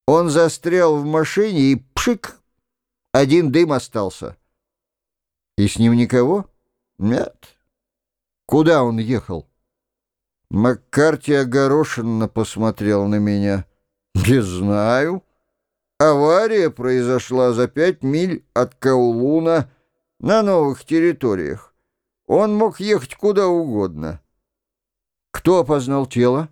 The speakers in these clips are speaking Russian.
Он застрял в машине и пшик, один дым остался. И с ним никого? Нет. Куда он ехал? Маккарти огорошенно посмотрел на меня. Не знаю. Авария произошла за 5 миль от Каулуна на новых территориях. Он мог ехать куда угодно. Кто опознал тело?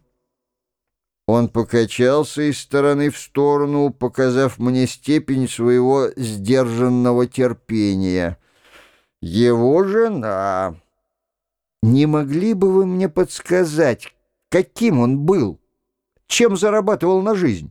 Он покачался из стороны в сторону, показав мне степень своего сдержанного терпения. Его жена. Не могли бы вы мне подсказать, каким он был? Чем зарабатывал на жизнь?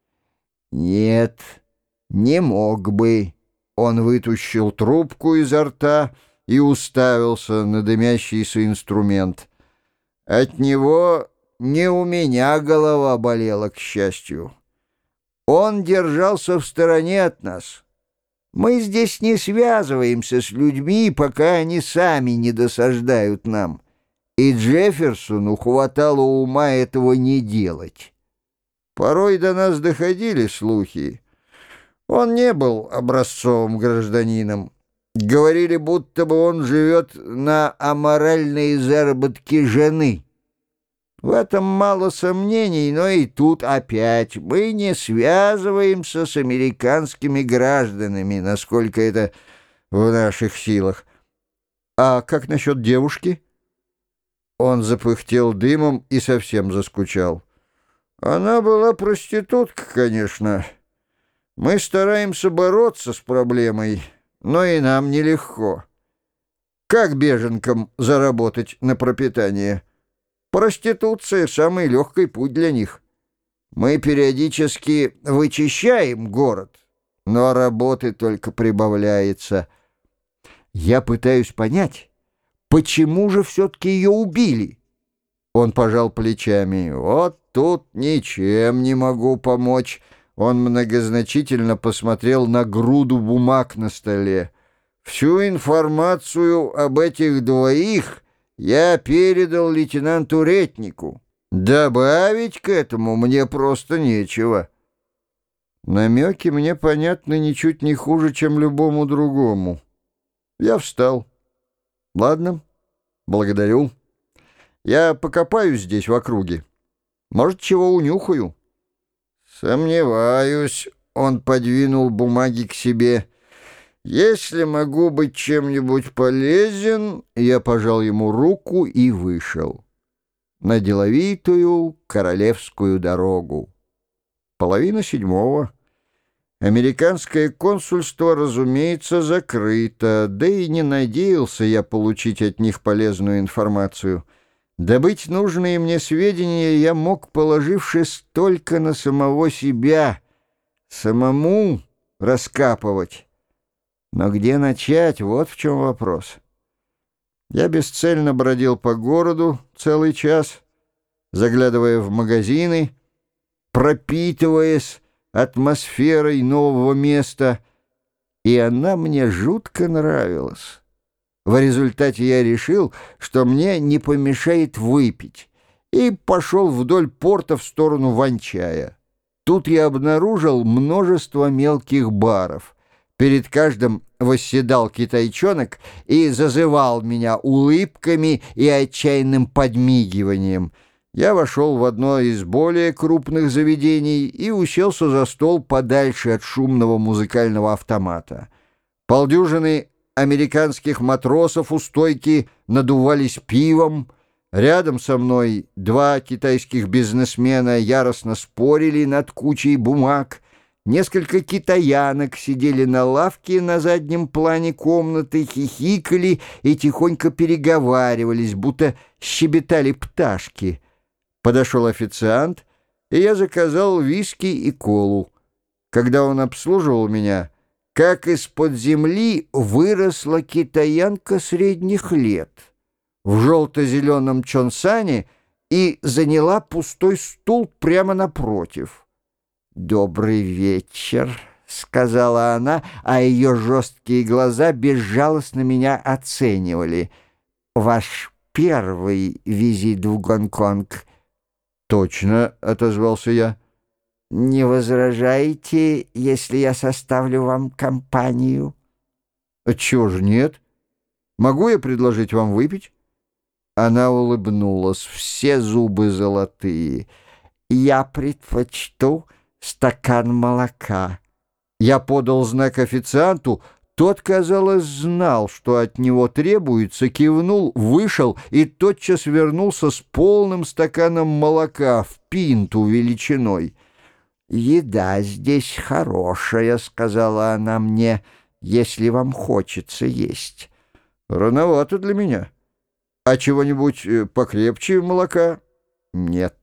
Нет, не мог бы. Он вытащил трубку изо рта и уставился на дымящийся инструмент. От него не у меня голова болела, к счастью. Он держался в стороне от нас. Мы здесь не связываемся с людьми, пока они сами не досаждают нам. И Джефферсону хватало ума этого не делать. Порой до нас доходили слухи. Он не был образцовым гражданином. Говорили, будто бы он живет на аморальные заработки жены. В этом мало сомнений, но и тут опять мы не связываемся с американскими гражданами, насколько это в наших силах. А как насчет девушки? Он запыхтел дымом и совсем заскучал. Она была проститутка, конечно. Мы стараемся бороться с проблемой, но и нам нелегко. Как беженкам заработать на пропитание? Проституция — самый легкий путь для них. Мы периодически вычищаем город, но работы только прибавляется. Я пытаюсь понять, почему же все-таки ее убили? Он пожал плечами. Вот тут ничем не могу помочь. Он многозначительно посмотрел на груду бумаг на столе. Всю информацию об этих двоих я передал лейтенанту Ретнику. Добавить к этому мне просто нечего. Намеки мне понятны ничуть не хуже, чем любому другому. Я встал. Ладно, благодарю. Я покопаюсь здесь в округе. Может, чего унюхаю? Сомневаюсь. Он подвинул бумаги к себе. «Если могу быть чем-нибудь полезен...» Я пожал ему руку и вышел. На деловитую королевскую дорогу. 6:30. Американское консульство, разумеется, закрыто, да и не надеялся я получить от них полезную информацию. Добыть нужные мне сведения я мог, положившись только на самого себя, самому раскапывать. Но где начать, вот в чем вопрос. Я бесцельно бродил по городу целый час, заглядывая в магазины, пропитываясь атмосферой нового места, и она мне жутко нравилась. В результате я решил, что мне не помешает выпить, и пошел вдоль порта в сторону Ванчая. Тут я обнаружил множество мелких баров. Перед каждым восседал китайчонок и зазывал меня улыбками и отчаянным подмигиванием. Я вошел в одно из более крупных заведений и уселся за стол подальше от шумного музыкального автомата. Полдюжины американских матросов у стойки надувались пивом. Рядом со мной 2 китайских бизнесмена яростно спорили над кучей бумаг. Несколько китаянок сидели на лавке на заднем плане комнаты, хихикали и тихонько переговаривались, будто щебетали пташки. Подошел официант, и я заказал виски и колу. Когда он обслуживал меня, как из-под земли выросла китаянка средних лет в желто-зеленом чонсане и заняла пустой стул прямо напротив. «Добрый вечер», — сказала она, а ее жесткие глаза безжалостно меня оценивали. «Ваш первый визит в Гонконг». «Точно», — отозвался я. Не возражаете, если я составлю вам компанию? Отчего же нет? Могу я предложить вам выпить? Она улыбнулась, все зубы золотые. Я предпочту стакан молока. Я подал знак официанту. Тот, казалось, знал, что от него требуется, кивнул, вышел и тотчас вернулся с полным стаканом молока в пинту величиной. «Еда здесь хорошая», — сказала она мне, — «если вам хочется есть». «Рановато для меня. А чего-нибудь покрепче молока?» «Нет.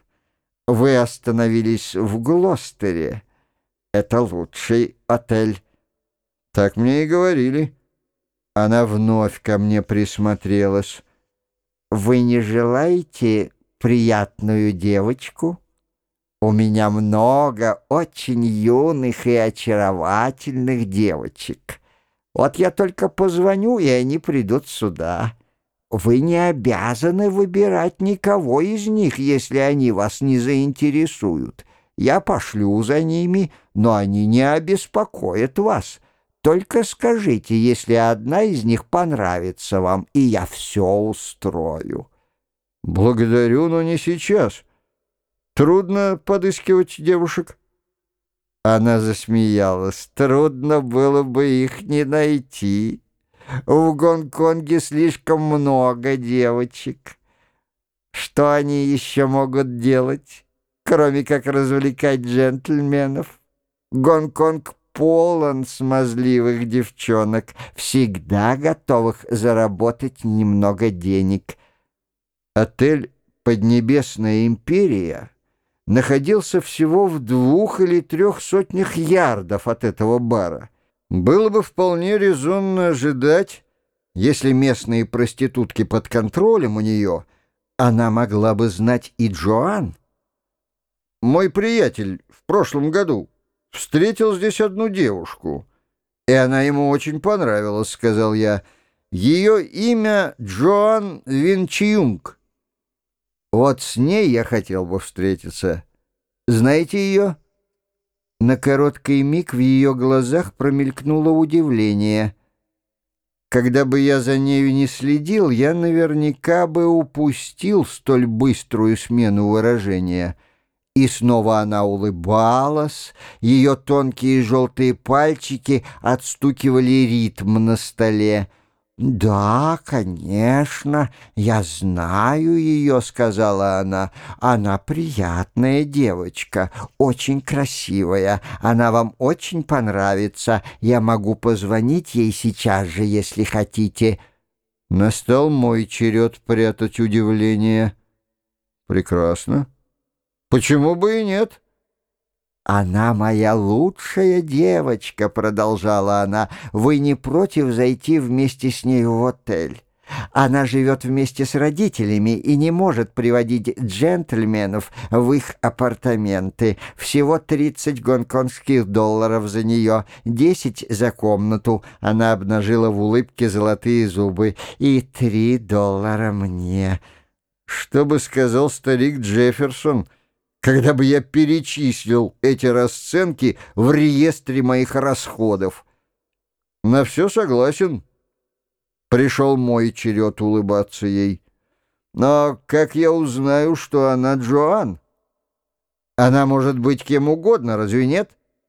Вы остановились в Глостере. Это лучший отель». «Так мне и говорили». Она вновь ко мне присмотрелась. «Вы не желаете приятную девочку? У меня много очень юных и очаровательных девочек. Вот я только позвоню, и они придут сюда. Вы не обязаны выбирать никого из них, если они вас не заинтересуют. Я пошлю за ними, но они не обеспокоят вас. Только скажите, если одна из них понравится вам, и я все устрою». «Благодарю, но не сейчас. Трудно подыскивать девушек». Она засмеялась. «Трудно было бы их не найти. В Гонконге слишком много девочек. Что они еще могут делать, кроме как развлекать джентльменов? Гонконг полон смазливых девчонок, всегда готовых заработать немного денег». Отель «Поднебесная империя» находился всего в 2 или 3 сотнях ярдов от этого бара. Было бы вполне резонно ожидать, если местные проститутки под контролем у нее, она могла бы знать и Джоан. Мой приятель в прошлом году встретил здесь одну девушку, и она ему очень понравилась, сказал я. Ее имя Джоан Винчиюнг. Вот с ней я хотел бы встретиться. Знаете ее?» На короткий миг в ее глазах промелькнуло удивление. Когда бы я за нею не следил, я наверняка бы упустил столь быструю смену выражения. И снова она улыбалась, ее тонкие желтые пальчики отстукивали ритм на столе. «Да, конечно, я знаю ее», — сказала она. «Она приятная девочка, очень красивая. Она вам очень понравится. Я могу позвонить ей сейчас же, если хотите». Настал мой черед прятать удивление. «Прекрасно. Почему бы и нет?» «Она моя лучшая девочка», — продолжала она. «Вы не против зайти вместе с ней в отель? Она живет вместе с родителями и не может приводить джентльменов в их апартаменты. Всего 30 гонконгских долларов за нее, 10 за комнату». Она обнажила в улыбке золотые зубы. «И 3 доллара мне». Что бы сказал старик Джефферсон, когда бы я перечислил эти расценки в реестре моих расходов? На все согласен. Пришел мой черед улыбаться ей. Но как я узнаю, что она Джоан? Она может быть кем угодно, разве нет?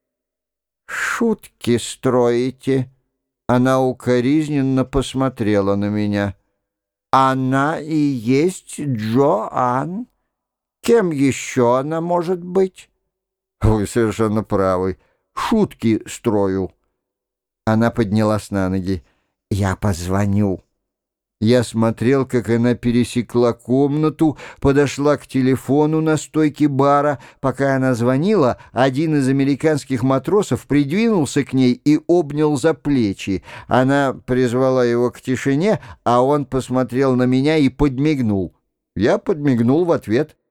«Шутки строите?» Она укоризненно посмотрела на меня. «Она и есть Джоан? Кем еще она может быть?» «Вы совершенно правы. Шутки строю». Она поднялась на ноги. «Я позвоню». Я смотрел, как она пересекла комнату, подошла к телефону на стойке бара. Пока она звонила, один из американских матросов придвинулся к ней и обнял за плечи. Она призвала его к тишине, а он посмотрел на меня и подмигнул. Я подмигнул в ответ.